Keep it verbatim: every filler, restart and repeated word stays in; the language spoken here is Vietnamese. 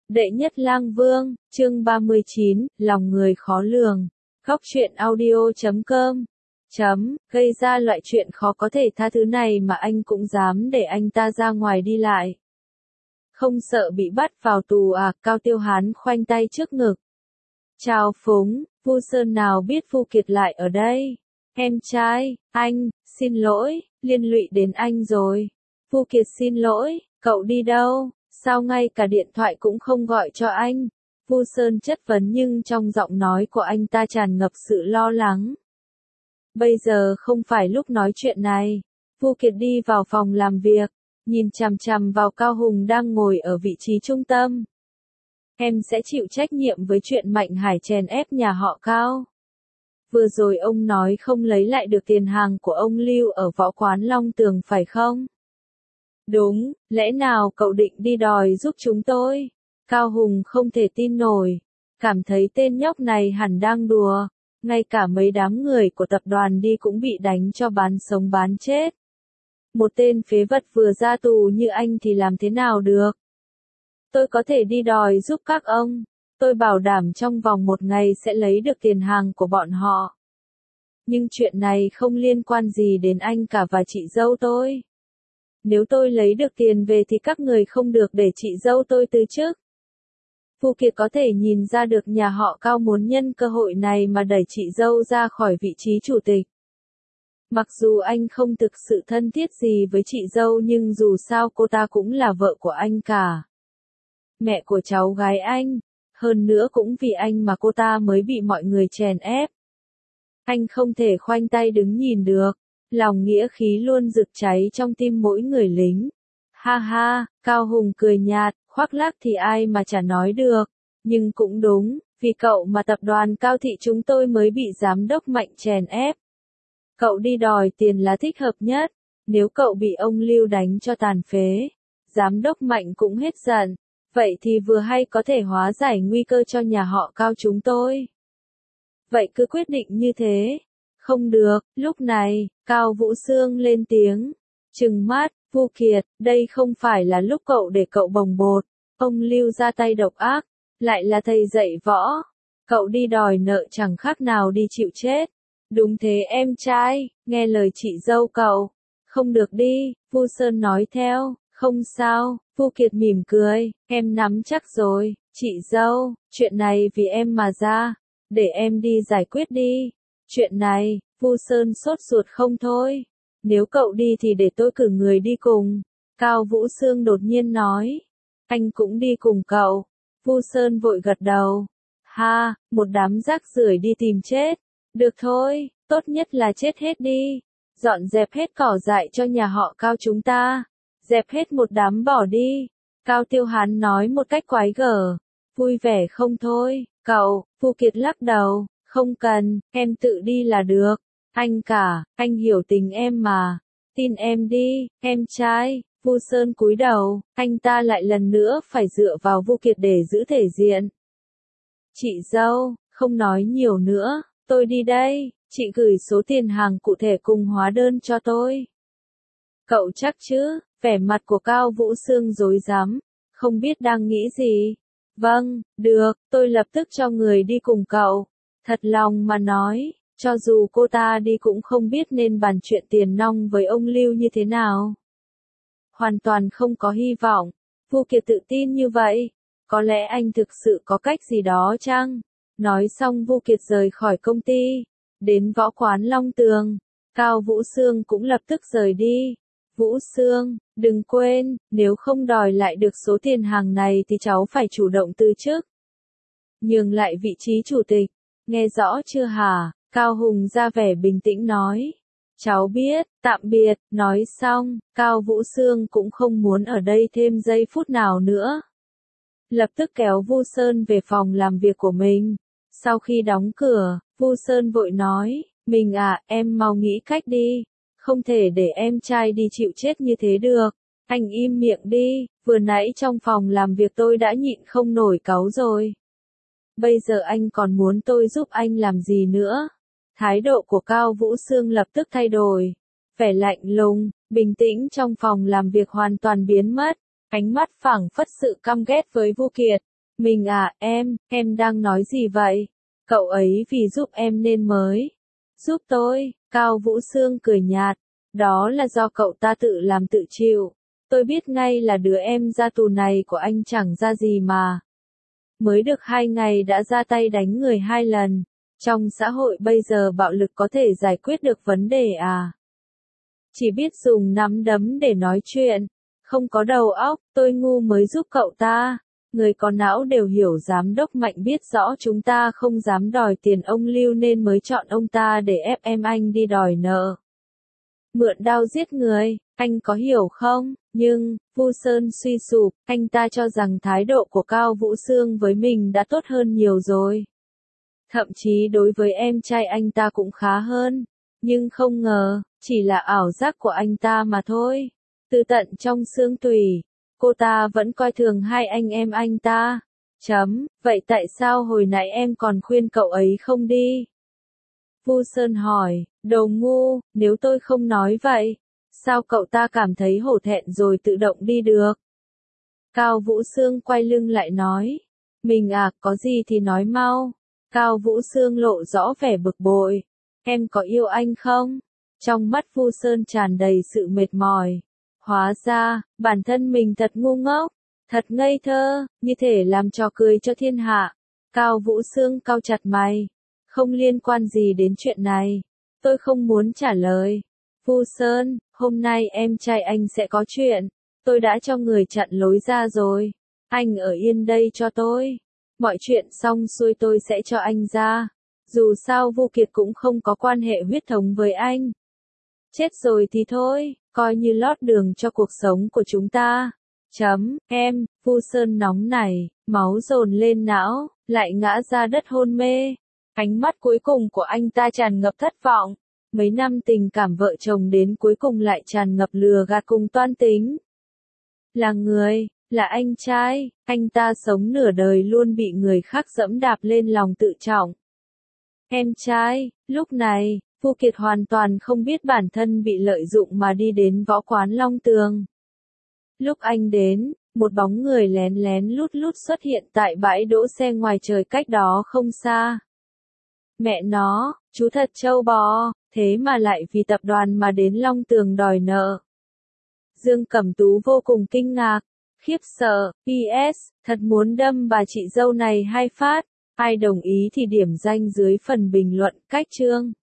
Đệ nhất lang vương, chương ba mươi chín, lòng người khó lường. Góc truyện audio chấm com chấm, gây ra loại chuyện khó có thể tha thứ này mà anh cũng dám để anh ta ra ngoài đi lại. Không sợ bị bắt vào tù à? Cao Tiêu Hán khoanh tay trước ngực. Chào Phúng, Vu Sơn nào biết Vu Kiệt lại ở đây. Em trai, anh, xin lỗi, liên lụy đến anh rồi. Vu Kiệt xin lỗi, cậu đi đâu? Sao ngay cả điện thoại cũng không gọi cho anh? Vu Sơn chất vấn nhưng trong giọng nói của anh ta tràn ngập sự lo lắng. Bây giờ không phải lúc nói chuyện này. Vu Kiệt đi vào phòng làm việc, nhìn chằm chằm vào Cao Hùng đang ngồi ở vị trí trung tâm. Em sẽ chịu trách nhiệm với chuyện Mạnh Hải chèn ép nhà họ Cao. Vừa rồi ông nói không lấy lại được tiền hàng của ông Lưu ở võ quán Long Tường phải không? Đúng, lẽ nào cậu định đi đòi giúp chúng tôi? Cao Hùng không thể tin nổi, cảm thấy tên nhóc này hẳn đang đùa, ngay cả mấy đám người của tập đoàn đi cũng bị đánh cho bán sống bán chết. Một tên phế vật vừa ra tù như anh thì làm thế nào được? Tôi có thể đi đòi giúp các ông, tôi bảo đảm trong vòng một ngày sẽ lấy được tiền hàng của bọn họ. Nhưng chuyện này không liên quan gì đến anh cả và chị dâu tôi. Nếu tôi lấy được tiền về thì các người không được để chị dâu tôi từ chức. Vu Kiệt có thể nhìn ra được nhà họ Cao muốn nhân cơ hội này mà đẩy chị dâu ra khỏi vị trí chủ tịch. Mặc dù anh không thực sự thân thiết gì với chị dâu nhưng dù sao cô ta cũng là vợ của anh cả. Mẹ của cháu gái anh, hơn nữa cũng vì anh mà cô ta mới bị mọi người chèn ép. Anh không thể khoanh tay đứng nhìn được. Lòng nghĩa khí luôn rực cháy trong tim mỗi người lính. Ha ha, Cao Hùng cười nhạt, khoác lác thì ai mà chả nói được. Nhưng cũng đúng, vì cậu mà tập đoàn Cao Thị chúng tôi mới bị giám đốc Mạnh chèn ép. Cậu đi đòi tiền là thích hợp nhất. Nếu cậu bị ông Lưu đánh cho tàn phế, giám đốc Mạnh cũng hết giận. Vậy thì vừa hay có thể hóa giải nguy cơ cho nhà họ Cao chúng tôi. Vậy cứ quyết định như thế. Không được, lúc này, Cao Vũ Sương lên tiếng, trừng mắt, Vu Kiệt, đây không phải là lúc cậu để cậu bồng bột, ông Lưu ra tay độc ác, lại là thầy dạy võ, cậu đi đòi nợ chẳng khác nào đi chịu chết. Đúng thế em trai, nghe lời chị dâu cậu, không được đi, Vu Sơn nói theo, không sao, Vu Kiệt mỉm cười, em nắm chắc rồi, chị dâu, chuyện này vì em mà ra, để em đi giải quyết đi. Chuyện này, Vu Sơn sốt ruột không thôi. Nếu cậu đi thì để tôi cử người đi cùng. Cao Vũ Sương đột nhiên nói. Anh cũng đi cùng cậu. Vu Sơn vội gật đầu. Ha, một đám rác rưởi đi tìm chết. Được thôi, tốt nhất là chết hết đi. Dọn dẹp hết cỏ dại cho nhà họ Cao chúng ta. Dẹp hết một đám bỏ đi. Cao Tiêu Hán nói một cách quái gở. Vui vẻ không thôi, cậu, Vu Kiệt lắc đầu. Không cần, em tự đi là được. Anh cả, anh hiểu tình em mà. Tin em đi, em trai. Vu Sơn cúi đầu, anh ta lại lần nữa phải dựa vào Vu Kiệt để giữ thể diện. Chị dâu, không nói nhiều nữa, tôi đi đây, chị gửi số tiền hàng cụ thể cùng hóa đơn cho tôi. Cậu chắc chứ? Vẻ mặt của Cao Vũ Sương rối rắm, không biết đang nghĩ gì. Vâng, được, tôi lập tức cho người đi cùng cậu. Thật lòng mà nói, cho dù cô ta đi cũng không biết nên bàn chuyện tiền nong với ông Lưu như thế nào. Hoàn toàn không có hy vọng. Vu Kiệt tự tin như vậy. Có lẽ anh thực sự có cách gì đó chăng? Nói xong Vu Kiệt rời khỏi công ty, đến võ quán Long Tường. Cao Vũ Sương cũng lập tức rời đi. Vũ Sương, đừng quên, nếu không đòi lại được số tiền hàng này thì cháu phải chủ động từ chức. Nhường lại vị trí chủ tịch. Nghe rõ chưa hả? Cao Hùng ra vẻ bình tĩnh nói. Cháu biết, tạm biệt, nói xong, Cao Vũ Sương cũng không muốn ở đây thêm giây phút nào nữa. Lập tức kéo Vu Sơn về phòng làm việc của mình. Sau khi đóng cửa, Vu Sơn vội nói, mình à, em mau nghĩ cách đi. Không thể để em trai đi chịu chết như thế được. Anh im miệng đi, vừa nãy trong phòng làm việc tôi đã nhịn không nổi cáu rồi. Bây giờ anh còn muốn tôi giúp anh làm gì nữa? Thái độ của Cao Vũ Sương lập tức thay đổi. Vẻ lạnh lùng, bình tĩnh trong phòng làm việc hoàn toàn biến mất. Ánh mắt phảng phất sự căm ghét với Vu Kiệt. Mình à, em, em đang nói gì vậy? Cậu ấy vì giúp em nên mới. Giúp tôi, Cao Vũ Sương cười nhạt. Đó là do cậu ta tự làm tự chịu. Tôi biết ngay là đứa em ra tù này của anh chẳng ra gì mà. Mới được hai ngày đã ra tay đánh người hai lần. Trong xã hội bây giờ bạo lực có thể giải quyết được vấn đề à? Chỉ biết dùng nắm đấm để nói chuyện. Không có đầu óc, tôi ngu mới giúp cậu ta. Người có não đều hiểu giám đốc Mạnh biết rõ chúng ta không dám đòi tiền ông Lưu nên mới chọn ông ta để ép em anh đi đòi nợ. Mượn đao giết người, anh có hiểu không? Nhưng, Vu Sơn suy sụp, anh ta cho rằng thái độ của Cao Vũ Sương với mình đã tốt hơn nhiều rồi. Thậm chí đối với em trai anh ta cũng khá hơn. Nhưng không ngờ, chỉ là ảo giác của anh ta mà thôi. Từ tận trong xương tủy, cô ta vẫn coi thường hai anh em anh ta. Chấm, vậy tại sao hồi nãy em còn khuyên cậu ấy không đi? Vu Sơn hỏi, đồ ngu, nếu tôi không nói vậy, sao cậu ta cảm thấy hổ thẹn rồi tự động đi được? Cao Vũ Sương quay lưng lại nói, mình à, có gì thì nói mau. Cao Vũ Sương lộ rõ vẻ bực bội, em có yêu anh không? Trong mắt Vu Sơn tràn đầy sự mệt mỏi. Hóa ra, bản thân mình thật ngu ngốc, thật ngây thơ, như thể làm trò cười cho thiên hạ. Cao Vũ Sương cau chặt mày, không liên quan gì đến chuyện này. Tôi không muốn trả lời. Vu Sơn, hôm nay em trai anh sẽ có chuyện. Tôi đã cho người chặn lối ra rồi. Anh ở yên đây cho tôi. Mọi chuyện xong xuôi tôi sẽ cho anh ra. Dù sao Vu Kiệt cũng không có quan hệ huyết thống với anh. Chết rồi thì thôi, coi như lót đường cho cuộc sống của chúng ta. Chấm, em, Vu Sơn nóng nảy, máu dồn lên não, lại ngã ra đất hôn mê. Ánh mắt cuối cùng của anh ta tràn ngập thất vọng. Mấy năm tình cảm vợ chồng đến cuối cùng lại tràn ngập lừa gạt cùng toan tính. Là người, là anh trai, anh ta sống nửa đời luôn bị người khác dẫm đạp lên lòng tự trọng. Em trai, lúc này, Vu Kiệt hoàn toàn không biết bản thân bị lợi dụng mà đi đến võ quán Long Tường. Lúc anh đến, một bóng người lén lén lút lút xuất hiện tại bãi đỗ xe ngoài trời cách đó không xa. Mẹ nó, chú thật trâu bò, thế mà lại vì tập đoàn mà đến Long Tường đòi nợ. Dương Cẩm Tú vô cùng kinh ngạc, khiếp sợ, pê ét, thật muốn đâm bà chị dâu này hai phát, ai đồng ý thì điểm danh dưới phần bình luận cách chương.